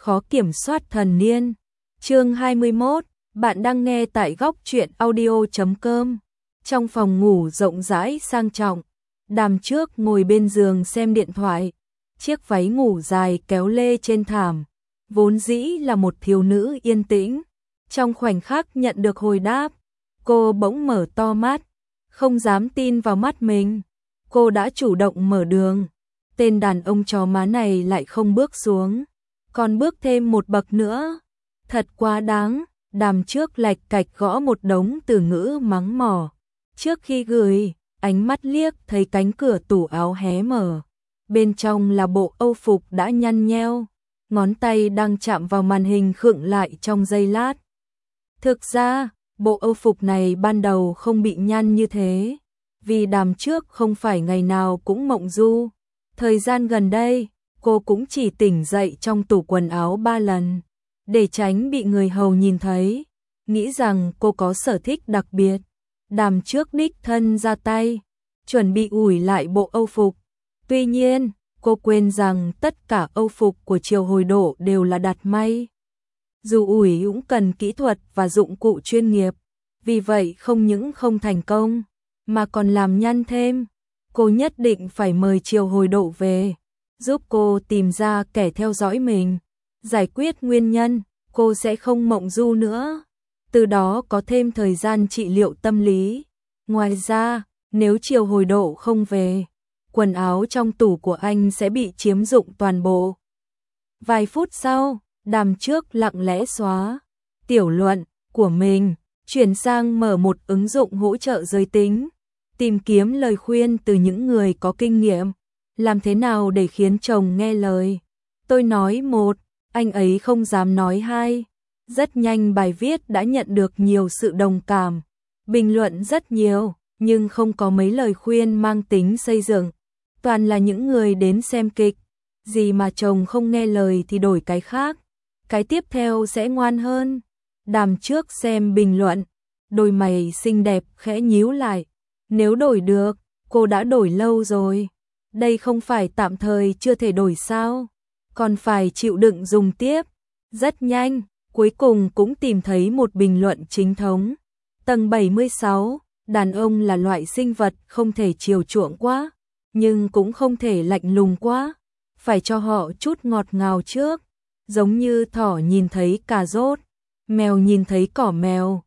khó kiểm soát thần niên. Chương 21, bạn đang nghe tại góc truyện audio.com. Trong phòng ngủ rộng rãi sang trọng, Đàm Trước ngồi bên giường xem điện thoại, chiếc váy ngủ dài kéo lê trên thảm, vốn dĩ là một thiếu nữ yên tĩnh. Trong khoảnh khắc nhận được hồi đáp, cô bỗng mở to mắt, không dám tin vào mắt mình. Cô đã chủ động mở đường, tên đàn ông chó má này lại không bước xuống, còn bước thêm một bậc nữa. Thật quá đáng. Đàm Trước lạch cạch gõ một đống từ ngữ mắng mỏ. Trước khi gửi, ánh mắt liếc thấy cánh cửa tủ áo hé mở. Bên trong là bộ âu phục đã nhăn nheo, ngón tay đang chạm vào màn hình khựng lại trong giây lát. Thực ra, bộ âu phục này ban đầu không bị nhăn như thế, vì Đàm Trước không phải ngày nào cũng mộng du. Thời gian gần đây, cô cũng chỉ tỉnh dậy trong tủ quần áo 3 lần, để tránh bị người hầu nhìn thấy, nghĩ rằng cô có sở thích đặc biệt. Đàm Trước đích thân ra tay, chuẩn bị ủi lại bộ âu phục. Tuy nhiên, cô quên rằng tất cả âu phục của Triều Hồi Độ đều là đặt may. Dù ủi cũng cần kỹ thuật và dụng cụ chuyên nghiệp, vì vậy không những không thành công, mà còn làm nhăn thêm. Cô nhất định phải mời Triều Hồi Độ về, giúp cô tìm ra kẻ theo dõi mình, giải quyết nguyên nhân, cô sẽ không mộng du nữa. Từ đó có thêm thời gian trị liệu tâm lý. Ngoài ra, nếu Triều Hồi Độ không về, quần áo trong tủ của anh sẽ bị chiếm dụng toàn bộ. Vài phút sau, Đàm Trước lặng lẽ xóa tiểu luận của mình, chuyển sang mở một ứng dụng hỗ trợ giới tính, tìm kiếm lời khuyên từ những người có kinh nghiệm. Làm thế nào để khiến chồng nghe lời? Tôi nói 1, anh ấy không dám nói 2. Rất nhanh bài viết đã nhận được nhiều sự đồng cảm, bình luận rất nhiều, nhưng không có mấy lời khuyên mang tính xây dựng. Toàn là những người đến xem kịch, gì mà chồng không nghe lời thì đổi cái khác, cái tiếp theo sẽ ngoan hơn. Đàm Trước xem bình luận, đôi mày xinh đẹp khẽ nhíu lại. Nếu đổi được, cô đã đổi lâu rồi. Đây không phải tạm thời chưa thể đổi sao? Còn phải chịu đựng dùng tiếp. Rất nhanh, cuối cùng cũng tìm thấy một bình luận chính thống. Tầng 76, đàn ông là loại sinh vật không thể chiều chuộng quá, nhưng cũng không thể lạnh lùng quá. Phải cho họ chút ngọt ngào trước, giống như thỏ nhìn thấy cà rốt, mèo nhìn thấy cỏ mèo.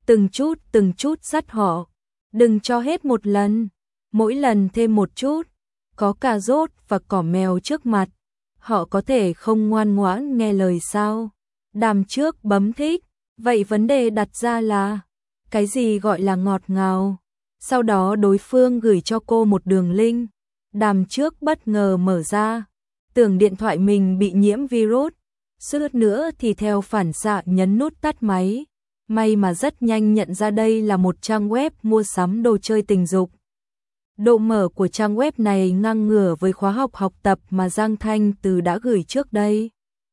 Từng chút dắt họ, đừng cho hết một lần, mỗi lần thêm một chút. Có cà rốt và cỏ mèo trước mặt, họ có thể không ngoan ngoãn nghe lời sao? Đàm Trước bấm thích, vậy vấn đề đặt ra là, cái gì gọi là ngọt ngào? Sau đó đối phương gửi cho cô một đường link, Đàm Trước bất ngờ mở ra, tưởng điện thoại mình bị nhiễm virus, suýt nữa thì theo phản xạ nhấn nút tắt máy. May mà rất nhanh nhận ra đây là một trang web mua sắm đồ chơi tình dục. Độ mở của trang web này ngang ngửa với khóa học học tập mà Giang Thanh Từ đã gửi trước đây.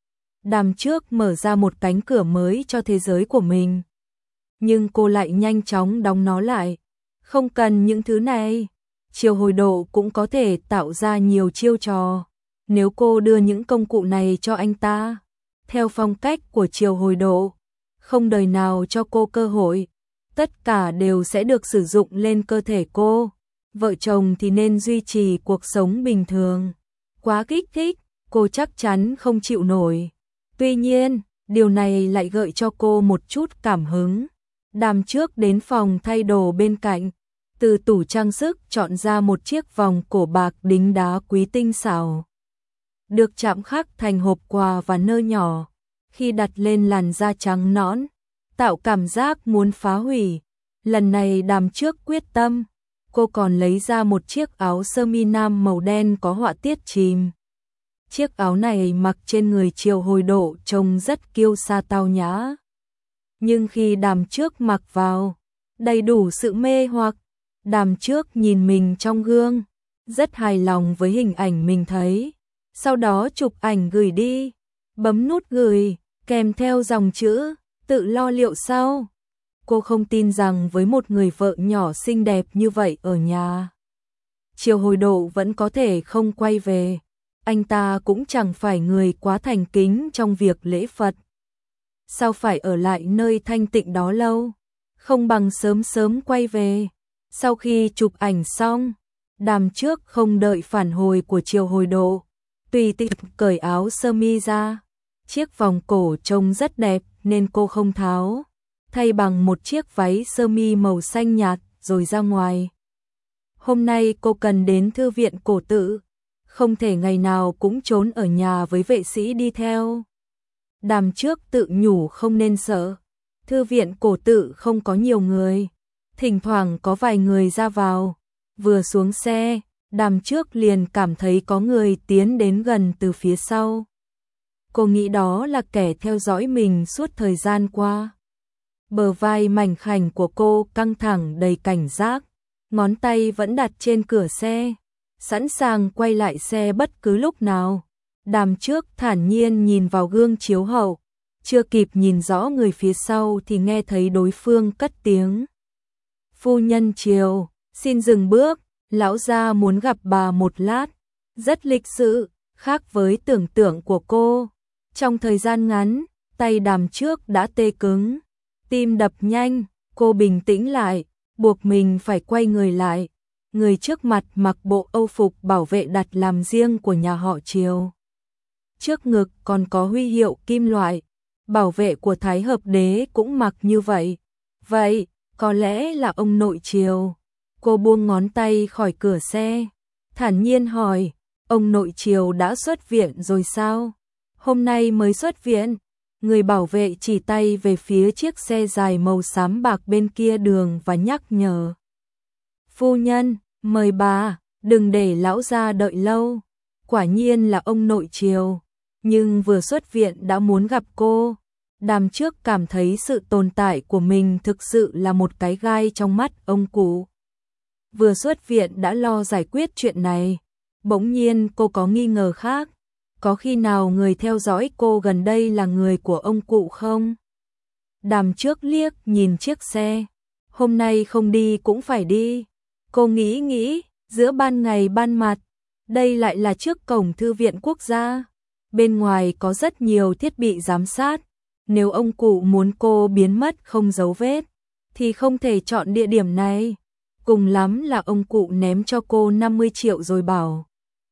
Đàm Trước mở ra một cánh cửa mới cho thế giới của mình. Nhưng cô lại nhanh chóng đóng nó lại. Không cần những thứ này. Triều Hồi Độ cũng có thể tạo ra nhiều chiêu trò. Nếu cô đưa những công cụ này cho anh ta, theo phong cách của Triều Hồi Độ, không đời nào cho cô cơ hội. Tất cả đều sẽ được sử dụng lên cơ thể cô. Vợ chồng thì nên duy trì cuộc sống bình thường. Quá kích thích, cô chắc chắn không chịu nổi. Tuy nhiên, điều này lại gợi cho cô một chút cảm hứng. Đàm Trước đến phòng thay đồ bên cạnh, từ tủ trang sức chọn ra một chiếc vòng cổ bạc đính đá quý tinh xảo, được chạm khắc thành hộp quà và nơ nhỏ. Khi đặt lên làn da trắng nõn, tạo cảm giác muốn phá hủy. Lần này Đàm Trước quyết tâm. Cô còn lấy ra một chiếc áo sơ mi nam màu đen có họa tiết chìm. Chiếc áo này mặc trên người Triều Hồi Độ trông rất kiêu sa tao nhã. Nhưng khi Đàm Trước mặc vào, đầy đủ sự mê hoặc. Đàm Trước nhìn mình trong gương, rất hài lòng với hình ảnh mình thấy. Sau đó chụp ảnh gửi đi, bấm nút gửi, kèm theo dòng chữ, tự lo liệu sau. Cô không tin rằng với một người vợ nhỏ xinh đẹp như vậy ở nhà, Triều Hồi Độ vẫn có thể không quay về. anh ta cũng chẳng phải người quá thành kính trong việc lễ Phật. Sao phải ở lại nơi thanh tịnh đó lâu, không bằng sớm sớm quay về. Sau khi chụp ảnh xong, Đàm Trước không đợi phản hồi của Triều Hồi Độ, tùy tiện cởi áo sơ mi ra. Chiếc vòng cổ trông rất đẹp nên cô không tháo, thay bằng một chiếc váy sơ mi màu xanh nhạt rồi ra ngoài. Hôm nay cô cần đến thư viện cổ tự, không thể ngày nào cũng trốn ở nhà với vệ sĩ đi theo. Đàm Trước tự nhủ không nên sợ, thư viện cổ tự không có nhiều người, thỉnh thoảng có vài người ra vào. Vừa xuống xe, Đàm Trước liền cảm thấy có người tiến đến gần từ phía sau. Cô nghĩ đó là kẻ theo dõi mình suốt thời gian qua. Bờ vai mảnh khảnh của cô căng thẳng đầy cảnh giác, ngón tay vẫn đặt trên cửa xe, sẵn sàng quay lại xe bất cứ lúc nào. Đàm Trước thản nhiên nhìn vào gương chiếu hậu, chưa kịp nhìn rõ người phía sau thì nghe thấy đối phương cất tiếng. Phu nhân Triều, xin dừng bước, lão gia muốn gặp bà một lát. Rất lịch sự, khác với tưởng tượng của cô. Trong thời gian ngắn, tay Đàm Trước đã tê cứng, tim đập nhanh, cô bình tĩnh lại, buộc mình phải quay người lại. Người trước mặt mặc bộ âu phục bảo vệ đặt làm riêng của nhà họ Triều. Trước ngực còn có huy hiệu kim loại, bảo vệ của Thái Hợp Đế cũng mặc như vậy. Vậy, có lẽ là ông nội Triều. Cô buông ngón tay khỏi cửa xe, thản nhiên hỏi, ông nội Triều đã xuất viện rồi sao? Hôm nay mới xuất viện. Người bảo vệ chỉ tay về phía chiếc xe dài màu xám bạc bên kia đường và nhắc nhở. Phu nhân, mời bà, đừng để lão gia đợi lâu. Quả nhiên là ông nội Triều, nhưng vừa xuất viện đã muốn gặp cô. Đàm Trước cảm thấy sự tồn tại của mình thực sự là một cái gai trong mắt ông cụ. Vừa xuất viện đã lo giải quyết chuyện này, bỗng nhiên cô có nghi ngờ khác. Có khi nào người theo dõi cô gần đây là người của ông cụ không? Đàm Trước liếc nhìn chiếc xe, hôm nay không đi cũng phải đi. Cô nghĩ, giữa ban ngày ban mặt, đây lại là trước cổng thư viện quốc gia. Bên ngoài có rất nhiều thiết bị giám sát, nếu ông cụ muốn cô biến mất không dấu vết, thì không thể chọn địa điểm này. Cùng lắm là ông cụ ném cho cô 50 triệu rồi bảo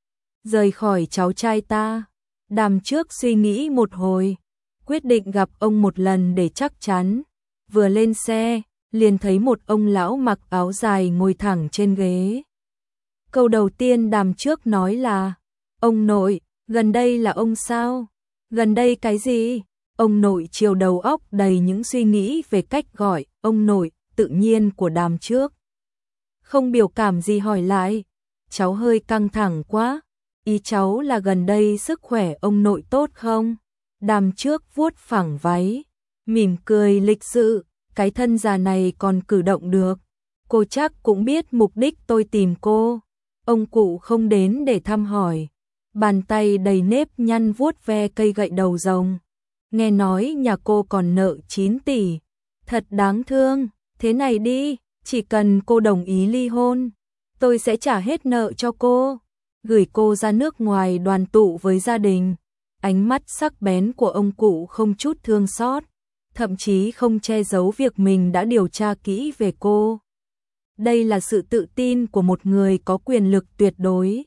rời khỏi cháu trai ta. Đàm Trước suy nghĩ một hồi, quyết định gặp ông một lần để chắc chắn. Vừa lên xe, liền thấy một ông lão mặc áo dài ngồi thẳng trên ghế. Câu đầu tiên Đàm Trước nói là, ông nội, gần đây là ông sao? Gần đây cái gì? Ông nội Triều đầu óc đầy những suy nghĩ về cách gọi ông nội tự nhiên của Đàm Trước. Không biểu cảm gì hỏi lại, cháu hơi căng thẳng quá. Ý cháu là gần đây sức khỏe ông nội tốt không? Đàm Trước vuốt phẳng váy, mỉm cười lịch sự, cái thân già này còn cử động được. Cô chắc cũng biết mục đích tôi tìm cô. Ông cụ không đến để thăm hỏi, bàn tay đầy nếp nhăn vuốt ve cây gậy đầu rồng. Nghe nói nhà cô còn nợ 9 tỷ, thật đáng thương. Thế này đi, chỉ cần cô đồng ý ly hôn, tôi sẽ trả hết nợ cho cô, gửi cô ra nước ngoài đoàn tụ với gia đình. Ánh mắt sắc bén của ông cụ không chút thương xót, thậm chí không che giấu việc mình đã điều tra kỹ về cô. Đây là sự tự tin của một người có quyền lực tuyệt đối.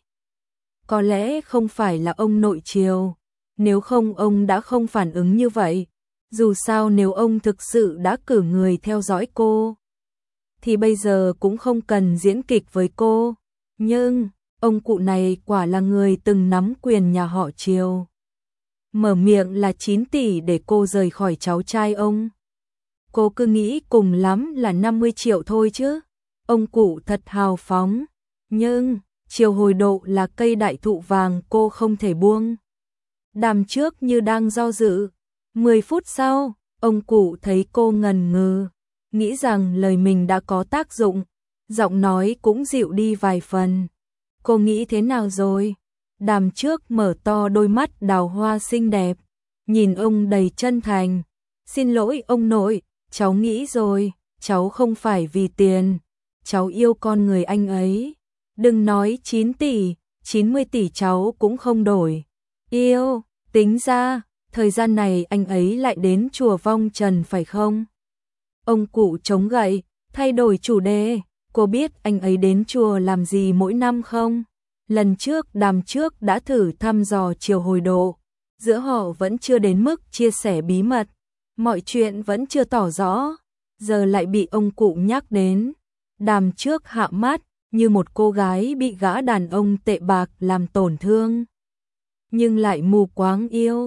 Có lẽ không phải là ông nội Triều, nếu không ông đã không phản ứng như vậy. Dù sao nếu ông thực sự đã cử người theo dõi cô, thì bây giờ cũng không cần diễn kịch với cô. Nhưng, ông cụ này quả là người từng nắm quyền nhà họ Triều. Mở miệng là 9 tỷ để cô rời khỏi cháu trai ông. Cô cứ nghĩ cùng lắm là 50 triệu thôi chứ. Ông cụ thật hào phóng. Nhưng, Triều Hồi Độ là cây đại thụ vàng cô không thể buông. Đàm Trước như đang do dự. 10 phút sau, ông cụ thấy cô ngần ngừ, nghĩ rằng lời mình đã có tác dụng, giọng nói cũng dịu đi vài phần. Cô nghĩ thế nào rồi? Đàm Trước mở to đôi mắt đào hoa xinh đẹp, nhìn ông đầy chân thành. Xin lỗi ông nội, cháu nghĩ rồi, cháu không phải vì tiền, cháu yêu con người anh ấy. Đừng nói 9 tỷ, 90 tỷ cháu cũng không đổi. Yêu, tính ra, thời gian này anh ấy lại đến chùa Vong Trần phải không? Ông cụ chống gậy, thay đổi chủ đề, cô biết anh ấy đến chùa làm gì mỗi năm không? Lần trước Đàm trước đã thử thăm dò Triều Hồi Độ, giữa họ vẫn chưa đến mức chia sẻ bí mật, mọi chuyện vẫn chưa tỏ rõ, giờ lại bị ông cụ nhắc đến. Đàm trước hạ mắt, như một cô gái bị gã đàn ông tệ bạc làm tổn thương. Nhưng lại mù quáng yêu.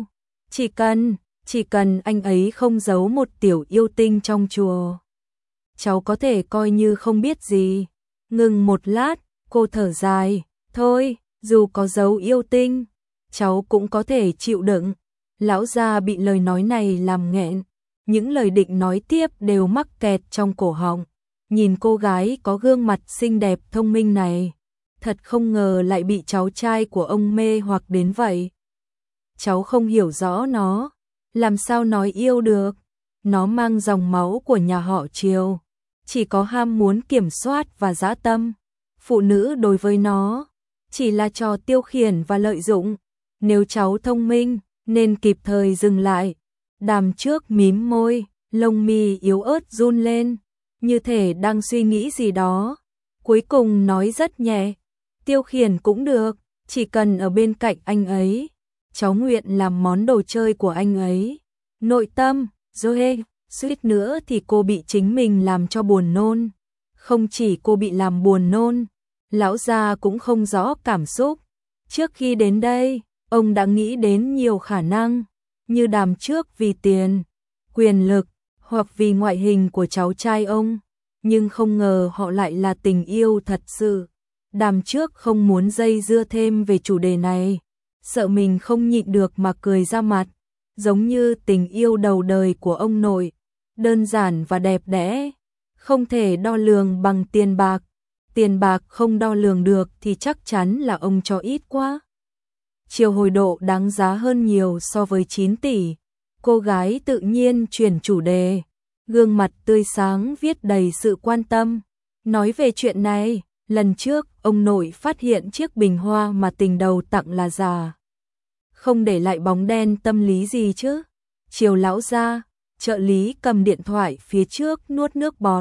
Chỉ cần anh ấy không giấu một tiểu yêu tinh trong chùa, cháu có thể coi như không biết gì. Ngừng một lát, cô thở dài, thôi, dù có giấu yêu tinh, cháu cũng có thể chịu đựng. Lão già bị lời nói này làm nghẹn, những lời định nói tiếp đều mắc kẹt trong cổ họng. Nhìn cô gái có gương mặt xinh đẹp thông minh này, thật không ngờ lại bị cháu trai của ông mê hoặc đến vậy. Cháu không hiểu rõ nó, làm sao nói yêu được, nó mang dòng máu của nhà họ Triều, chỉ có ham muốn kiểm soát và dã tâm. Phụ nữ đối với nó chỉ là trò tiêu khiển và lợi dụng, nếu cháu thông minh nên kịp thời dừng lại. Đàm trước mím môi, lông mi yếu ớt run lên, như thể đang suy nghĩ gì đó. Cuối cùng nói rất nhẹ, tiêu khiển cũng được, chỉ cần ở bên cạnh anh ấy, cháu nguyện làm món đồ chơi của anh ấy. Nội tâm, Zoe, suýt nữa thì cô bị chính mình làm cho buồn nôn. Không chỉ cô bị làm buồn nôn, lão già cũng không rõ cảm xúc. Trước khi đến đây, ông đã nghĩ đến nhiều khả năng, như Đàm trước vì tiền, quyền lực, hoặc vì ngoại hình của cháu trai ông, nhưng không ngờ họ lại là tình yêu thật sự. Đàm trước không muốn dây dưa thêm về chủ đề này, sợ mình không nhịn được mà cười ra mặt, giống như tình yêu đầu đời của ông nội, đơn giản và đẹp đẽ, không thể đo lường bằng tiền bạc. Tiền bạc không đo lường được thì chắc chắn là ông cho ít quá. Triều Hồi Độ đáng giá hơn nhiều so với 9 tỷ. Cô gái tự nhiên chuyển chủ đề, gương mặt tươi sáng viết đầy sự quan tâm. Nói về chuyện này, lần trước ông nội phát hiện chiếc bình hoa mà tình đầu tặng là giả. Không để lại bóng đen tâm lý gì chứ. Triều lão gia, trợ lý cầm điện thoại phía trước nuốt nước bọt.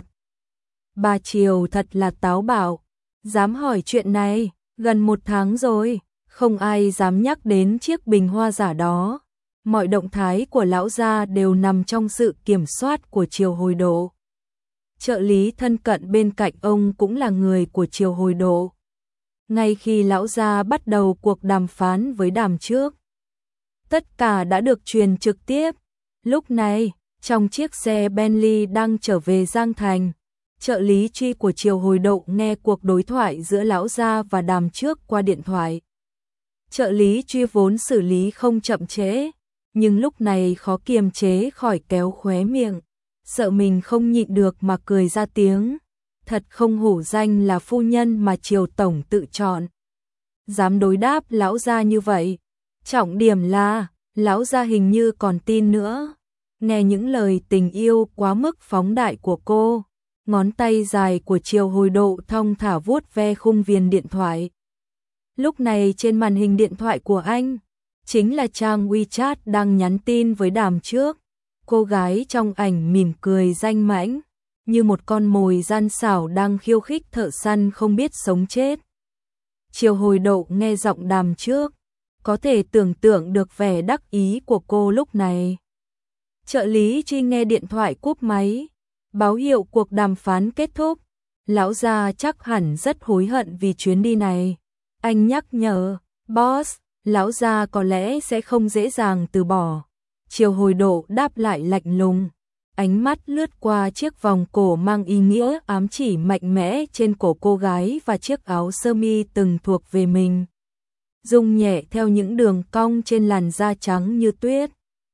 Bà Triều thật là táo bạo, dám hỏi chuyện này, gần 1 tháng rồi, không ai dám nhắc đến chiếc bình hoa giả đó. Mọi động thái của lão gia đều nằm trong sự kiểm soát của Triều Hồi Độ. Trợ lý thân cận bên cạnh ông cũng là người của Triều Hồi Độ. Ngay khi lão gia bắt đầu cuộc đàm phán với Đàm trước, tất cả đã được truyền trực tiếp. Lúc này, trong chiếc xe Bentley đang trở về Giang Thành, trợ lý Truy của Triều Hồi Độ nghe cuộc đối thoại giữa lão gia và Đàm trước qua điện thoại. Trợ lý Truy vốn xử lý không chậm trễ, nhưng lúc này khó kiềm chế khỏi kéo khóe miệng, sợ mình không nhịn được mà cười ra tiếng. Thật không hổ danh là phu nhân mà Triều tổng tự chọn. Dám đối đáp lão gia như vậy, trọng điểm là lão gia hình như còn tin nữa. Nghe những lời tình yêu quá mức phóng đại của cô, ngón tay dài của Triều Hồi Độ thong thả vuốt ve khung viền điện thoại. Lúc này trên màn hình điện thoại của anh, chính là trang WeChat đang nhắn tin với Đàm trước. Cô gái trong ảnh mỉm cười danh mãnh, như một con mồi gian xảo đang khiêu khích thợ săn không biết sống chết. Triều Hồi Độ nghe giọng Đàm trước, có thể tưởng tượng được vẻ đắc ý của cô lúc này. Trợ lý Truy nghe điện thoại cúp máy, báo hiệu cuộc đàm phán kết thúc. Lão già chắc hẳn rất hối hận vì chuyến đi này. Anh nhắc nhở, boss, lão già có lẽ sẽ không dễ dàng từ bỏ. Triều Hồi Độ đáp lại lạnh lùng, ánh mắt lướt qua chiếc vòng cổ mang ý nghĩa ám chỉ mạnh mẽ trên cổ cô gái và chiếc áo sơ mi từng thuộc về mình, rung nhẹ theo những đường cong trên làn da trắng như tuyết.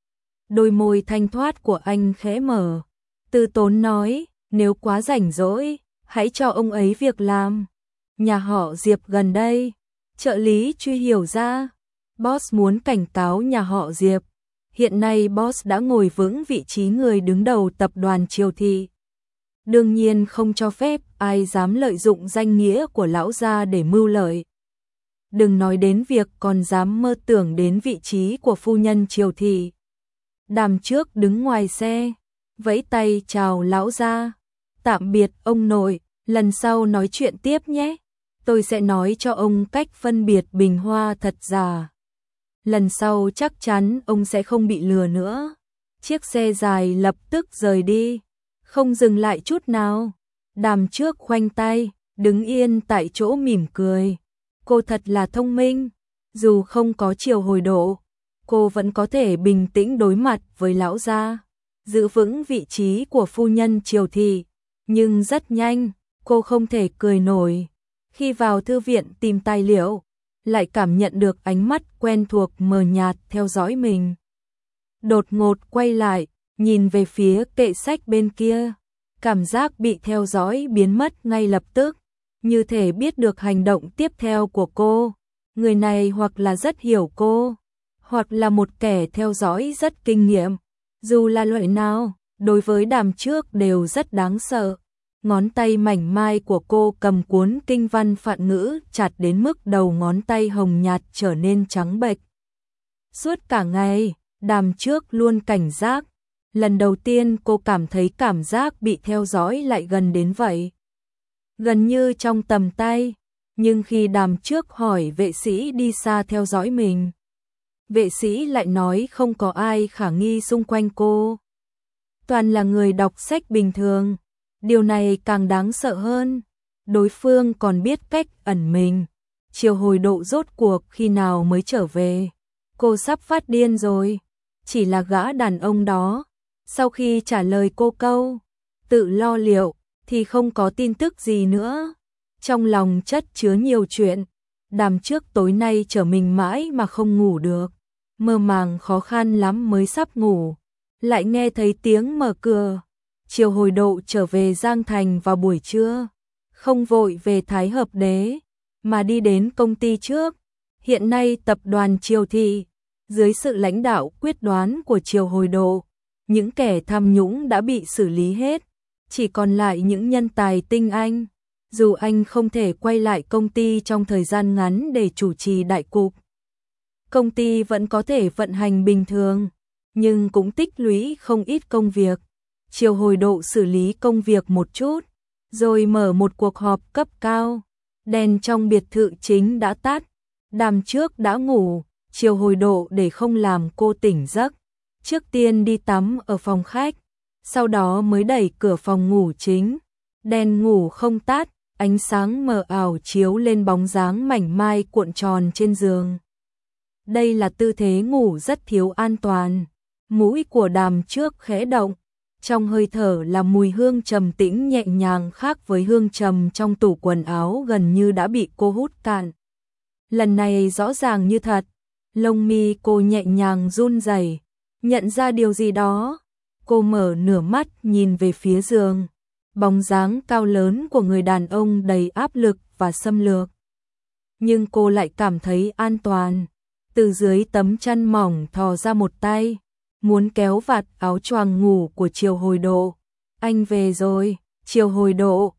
Đôi môi thanh thoát của anh khẽ mở, từ tốn nói, nếu quá rảnh rỗi, hãy cho ông ấy việc làm. Nhà họ Diệp gần đây. Trợ lý Truy hiểu ra, boss muốn cảnh cáo nhà họ Diệp. Hiện nay boss đã ngồi vững vị trí người đứng đầu tập đoàn Triều Thị. Đương nhiên không cho phép ai dám lợi dụng danh nghĩa của lão gia để mưu lợi. đừng nói đến việc còn dám mơ tưởng đến vị trí của phu nhân Triều thị. Đàm Trước đứng ngoài xe, vẫy tay chào lão gia. Tạm biệt ông nội, lần sau nói chuyện tiếp nhé. Tôi sẽ nói cho ông cách phân biệt bình hoa thật giả. Lần sau chắc chắn ông sẽ không bị lừa nữa. Chiếc xe dài lập tức rời đi, không dừng lại chút nào. Đàm Trước khoanh tay, đứng yên tại chỗ mỉm cười. Cô thật là thông minh, dù không có chiều hồi độ, cô vẫn có thể bình tĩnh đối mặt với lão gia, giữ vững vị trí của phu nhân Triều thị. Nhưng rất nhanh, cô không thể cười nổi. Khi vào thư viện tìm tài liệu, lại cảm nhận được ánh mắt quen thuộc mờ nhạt theo dõi mình. Đột ngột quay lại, nhìn về phía kệ sách bên kia, cảm giác bị theo dõi biến mất ngay lập tức, như thể biết được hành động tiếp theo của cô. Người này hoặc là rất hiểu cô, hoặc là một kẻ theo dõi rất kinh nghiệm. Dù là loại nào, đối với Đàm Trước đều rất đáng sợ. Ngón tay mảnh mai của cô cầm cuốn kinh văn phạn ngữ chặt đến mức đầu ngón tay hồng nhạt trở nên trắng bệch. Suốt cả ngày, Đàm Trước luôn cảnh giác. Lần đầu tiên cô cảm thấy cảm giác bị theo dõi lại gần đến vậy. Gần như trong tầm tay. Nhưng khi Đàm Trước hỏi vệ sĩ đi xa theo dõi mình, vệ sĩ lại nói không có ai khả nghi xung quanh cô. Toàn là người đọc sách bình thường. Điều này càng đáng sợ hơn. Đối phương còn biết cách ẩn mình. Chiều hồi độ rốt cuộc khi nào mới trở về. Cô sắp phát điên rồi. Chỉ là gã đàn ông đó. Sau khi trả lời cô câu tự lo liệu thì không có tin tức gì nữa. Trong lòng chất chứa nhiều chuyện. Đàm Trước tối nay trở mình mãi mà không ngủ được. Mơ màng khó khăn lắm mới sắp ngủ. Lại nghe thấy tiếng mở cửa. Chiều hồi độ trở về Giang Thành vào buổi trưa. Không vội về Thái Hợp Đế, mà đi đến công ty trước. Hiện nay tập đoàn Triều thị, dưới sự lãnh đạo quyết đoán của Chiều hồi độ, những kẻ tham nhũng đã bị xử lý hết. Chỉ còn lại những nhân tài tinh anh. Dù anh không thể quay lại công ty trong thời gian ngắn để chủ trì đại cục, công ty vẫn có thể vận hành bình thường, nhưng cũng tích lũy không ít công việc. Chiều hồi độ xử lý công việc một chút, rồi mở một cuộc họp cấp cao. Đèn trong biệt thự chính đã tắt, Đàm Trước đã ngủ. Chiều hồi độ để không làm cô tỉnh giấc, trước tiên đi tắm ở phòng khách, sau đó mới đẩy cửa phòng ngủ chính. Đèn ngủ không tắt, ánh sáng mờ ảo chiếu lên bóng dáng mảnh mai cuộn tròn trên giường. Đây là tư thế ngủ rất thiếu an toàn. Mũi của Đàm Trước khẽ động, trong hơi thở là mùi hương trầm tĩnh nhẹ nhàng khác với hương trầm trong tủ quần áo gần như đã bị cô hút cạn. Lần này rõ ràng như thật, lông mi cô nhẹ nhàng run rẩy, nhận ra điều gì đó. Cô mở nửa mắt nhìn về phía giường, bóng dáng cao lớn của người đàn ông đầy áp lực và xâm lược. Nhưng cô lại cảm thấy an toàn. Từ dưới tấm chăn mỏng thò ra một tay, muốn kéo vạt áo choàng ngủ của Chiều hồi độ. Anh về rồi. Chiều hồi độ,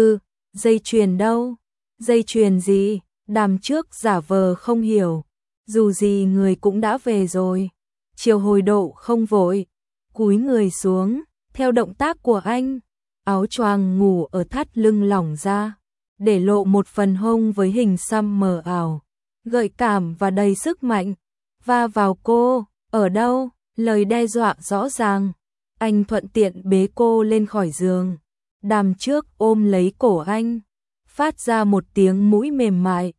dây chuyền đâu? Dây chuyền gì? Đàm Trước giả vờ không hiểu. Dù gì người cũng đã về rồi. Chiều hồi độ không vội, cúi người xuống, theo động tác của anh. Áo choàng ngủ ở thắt lưng lỏng ra, để lộ một phần hông với hình xăm mờ ảo, gợi cảm và đầy sức mạnh. Va vào cô, ở đâu? Lời đe dọa rõ ràng. Anh thuận tiện bế cô lên khỏi giường. Đàm Trước ôm lấy cổ anh, phát ra một tiếng mũi mềm mại.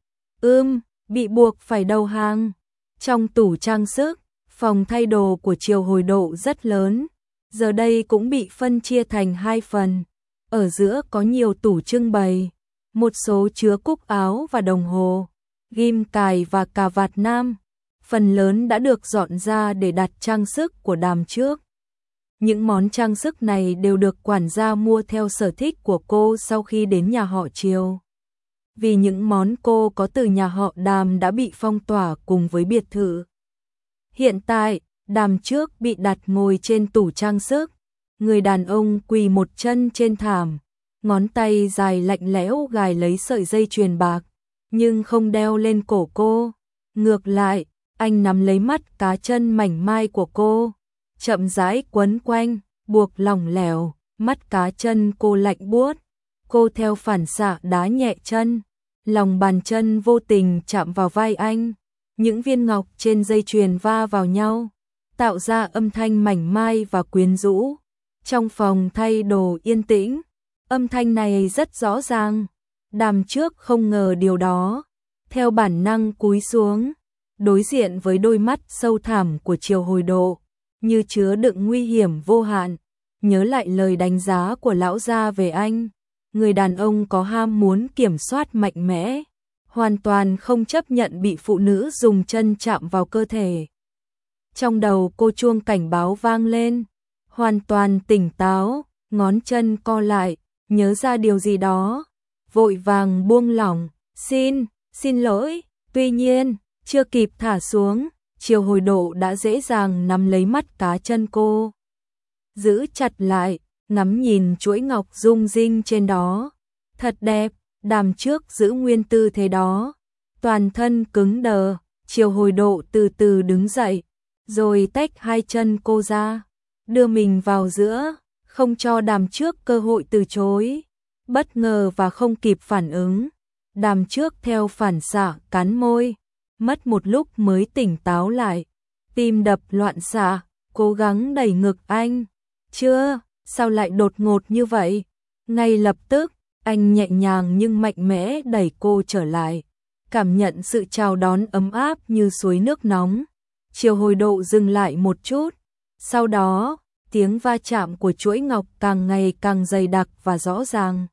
Bị buộc phải đầu hàng. Trong tủ trang sức, phòng thay đồ của Chiều hồi độ rất lớn, giờ đây cũng bị phân chia thành hai phần. Ở giữa có nhiều tủ trưng bày, một số chứa cúc áo và đồng hồ, ghim cài và cà vạt nam. Phần lớn đã được dọn ra để đặt trang sức của Đàm Trước. Những món trang sức này đều được quản gia mua theo sở thích của cô sau khi đến nhà họ Chiều. Vì những món cô có từ nhà họ Đàm đã bị phong tỏa cùng với biệt thự. Hiện tại, Đàm Trước bị đặt ngồi trên tủ trang sức. Người đàn ông quỳ một chân trên thảm, ngón tay dài lạnh lẽo gài lấy sợi dây chuyền bạc, nhưng không đeo lên cổ cô. Ngược lại, anh nắm lấy mắt cá chân mảnh mai của cô, chậm rãi quấn quanh, buộc lỏng lẻo, mắt cá chân cô lạnh buốt. Cô theo phản xạ đá nhẹ chân, lòng bàn chân vô tình chạm vào vai anh. Những viên ngọc trên dây chuyền va vào nhau, tạo ra âm thanh mảnh mai và quyến rũ. Trong phòng thay đồ yên tĩnh, âm thanh này rất rõ ràng. Đàm Trước không ngờ điều đó, theo bản năng cúi xuống, đối diện với đôi mắt sâu thẳm của Triều Hồi Độ, như chứa đựng nguy hiểm vô hạn. Nhớ lại lời đánh giá của lão gia về anh, người đàn ông có ham muốn kiểm soát mạnh mẽ, hoàn toàn không chấp nhận bị phụ nữ dùng chân chạm vào cơ thể. Trong đầu cô chuông cảnh báo vang lên, hoàn toàn tỉnh táo, ngón chân co lại, nhớ ra điều gì đó, vội vàng buông lỏng, xin lỗi. Tuy nhiên, chưa kịp thả xuống, Triều Hồi Độ đã dễ dàng nắm lấy mắt cá chân cô, giữ chặt lại, ngắm nhìn chuỗi ngọc rung rinh trên đó. Thật đẹp. Đàm Trước giữ nguyên tư thế đó, toàn thân cứng đờ. Triều Hồi Độ từ từ đứng dậy, rồi tách hai chân cô ra, đưa mình vào giữa, không cho Đàm Trước cơ hội từ chối. Bất ngờ và không kịp phản ứng, Đàm Trước theo phản xạ cắn môi, mất một lúc mới tỉnh táo lại, tim đập loạn xạ, cố gắng đẩy ngực anh. Chưa, sao lại đột ngột như vậy? Ngay lập tức, anh nhẹ nhàng nhưng mạnh mẽ đẩy cô trở lại, cảm nhận sự chào đón ấm áp như suối nước nóng. Triều Hồi Độ dừng lại một chút, sau đó, tiếng va chạm của chuỗi ngọc càng ngày càng dày đặc và rõ ràng.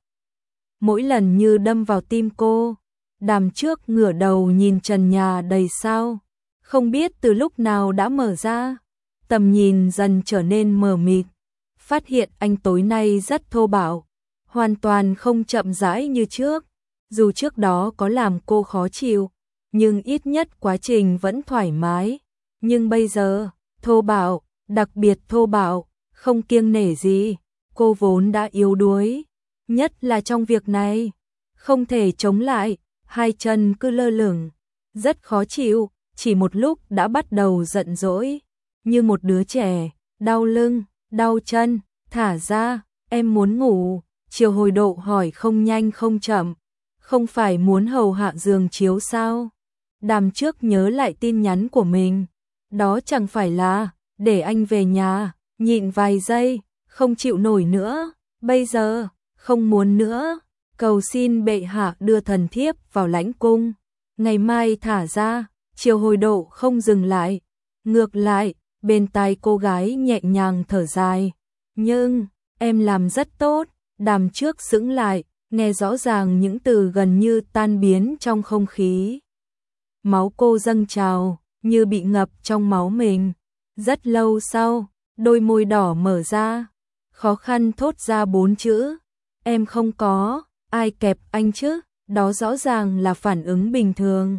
Mỗi lần như đâm vào tim cô. Đàm Trước ngửa đầu nhìn trần nhà đầy sao, không biết từ lúc nào đã mở ra, tầm nhìn dần trở nên mờ mịt, phát hiện anh tối nay rất thô bạo, hoàn toàn không chậm rãi như trước. Dù trước đó có làm cô khó chịu, nhưng ít nhất quá trình vẫn thoải mái. Nhưng bây giờ, thô bạo, đặc biệt thô bạo, không kiêng nể gì. Cô vốn đã yếu đuối, nhất là trong việc này, không thể chống lại, hai chân cứ lơ lửng, rất khó chịu, chỉ một lúc đã bắt đầu giận dỗi, như một đứa trẻ, đau lưng, đau chân. Thả ra, em muốn ngủ. Triều Hồi Độ hỏi không nhanh không chậm, không phải muốn hầu hạ giường chiếu sao? Đàm Trước nhớ lại tin nhắn của mình, đó chẳng phải là để anh về nhà, nhịn vài giây, không chịu nổi nữa, bây giờ, không muốn nữa, cầu xin bệ hạ đưa thần thiếp vào lãnh cung, ngày mai thả ra. Triều Hồi Độ không dừng lại, ngược lại, bên tai cô gái nhẹ nhàng thở dài, nhưng, em làm rất tốt. Đàm Trước sững lại, nghe rõ ràng những từ gần như tan biến trong không khí. Máu cô dâng trào, như bị ngập trong máu mình. Rất lâu sau, đôi môi đỏ mở ra, khó khăn thốt ra 4 chữ. Em không có, ai kẹp anh chứ, đó rõ ràng là phản ứng bình thường.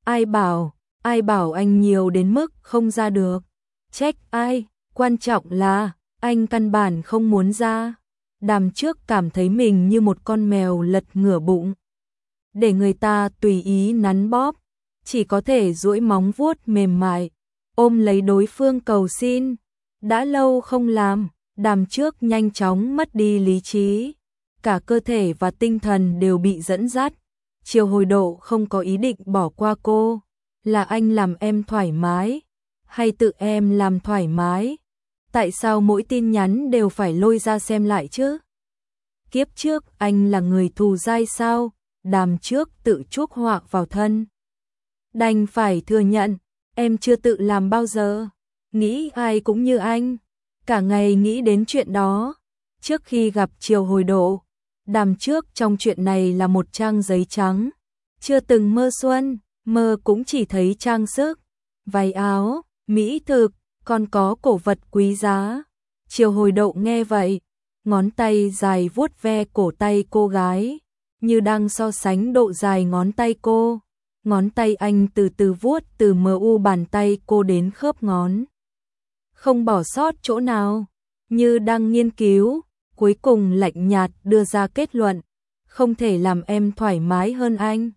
Ai bảo anh nhiều đến mức không ra được. Trách ai, quan trọng là, anh căn bản không muốn ra. Đàm Trước cảm thấy mình như một con mèo lật ngửa bụng, để người ta tùy ý nắn bóp, chỉ có thể duỗi móng vuốt mềm mại, ôm lấy đối phương cầu xin. Đã lâu không làm, Đàm Trước nhanh chóng mất đi lý trí, cả cơ thể và tinh thần đều bị dẫn dắt. Triều Hồi Độ không có ý định bỏ qua cô, là anh làm em thoải mái, hay tự em làm thoải mái? Tại sao mỗi tin nhắn đều phải lôi ra xem lại chứ? Kiếp trước anh là người thù dai sao? Đàm Trước tự chuốc họa vào thân. Đành phải thừa nhận, em chưa tự làm bao giờ. Nghĩ ai cũng như anh, cả ngày nghĩ đến chuyện đó. Trước khi gặp Triều Hồi Độ, Đàm Trước trong chuyện này là một trang giấy trắng. Chưa từng mơ xuân, mơ cũng chỉ thấy trang sức, váy áo, mỹ thực, còn có cổ vật quý giá. Triều Hồi Độ nghe vậy, ngón tay dài vuốt ve cổ tay cô gái, như đang so sánh độ dài ngón tay cô. Ngón tay anh từ từ vuốt từ mu bàn tay cô đến khớp ngón, không bỏ sót chỗ nào, như đang nghiên cứu. Cuối cùng lạnh nhạt đưa ra kết luận, không thể làm em thoải mái hơn anh.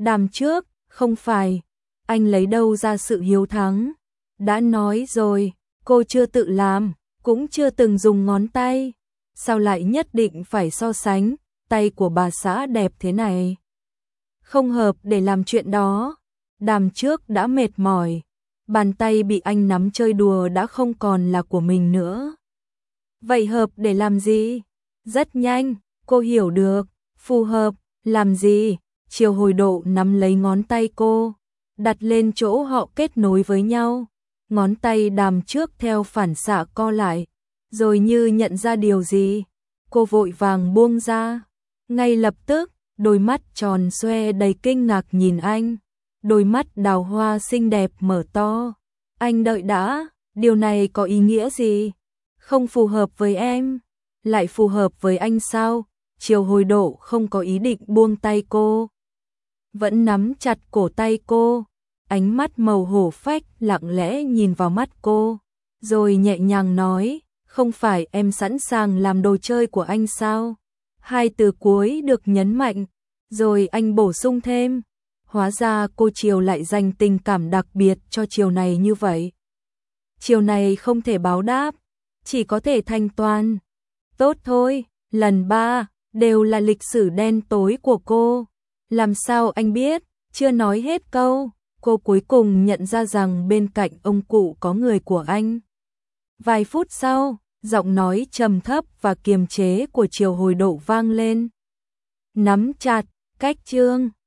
Đàm trước, không phải, anh lấy đâu ra sự hiếu thắng. Đã nói rồi, cô chưa tự làm, cũng chưa từng dùng ngón tay. Sao lại nhất định phải so sánh, tay của bà xã đẹp thế này. Không hợp để làm chuyện đó. Đàm trước đã mệt mỏi. Bàn tay bị anh nắm chơi đùa đã không còn là của mình nữa. Vậy hợp để làm gì? Rất nhanh, cô hiểu được. Phù hợp, làm gì? Triều Hồi Độ nắm lấy ngón tay cô, đặt lên chỗ họ kết nối với nhau. Ngón tay Đàm trước theo phản xạ co lại, rồi như nhận ra điều gì, cô vội vàng buông ra. Ngay lập tức, đôi mắt tròn xoe đầy kinh ngạc nhìn anh, đôi mắt đào hoa xinh đẹp mở to. Anh đợi đã, điều này có ý nghĩa gì? Không phù hợp với em, lại phù hợp với anh sao? Triều Hồi Độ không có ý định buông tay cô, vẫn nắm chặt cổ tay cô, ánh mắt màu hổ phách lặng lẽ nhìn vào mắt cô, rồi nhẹ nhàng nói, không phải em sẵn sàng làm đồ chơi của anh sao? Hai từ cuối được nhấn mạnh, rồi anh bổ sung thêm, hóa ra cô Triều lại dành tình cảm đặc biệt cho Triều này như vậy. Triều này không thể báo đáp, chỉ có thể thanh toán. Tốt thôi, lần 3, đều là lịch sử đen tối của cô. Làm sao anh biết, chưa nói hết câu, cô cuối cùng nhận ra rằng bên cạnh ông cụ có người của anh. Vài phút sau, giọng nói trầm thấp và kiềm chế của Triều Hồi Độ vang lên. Nắm chặt, cách chương.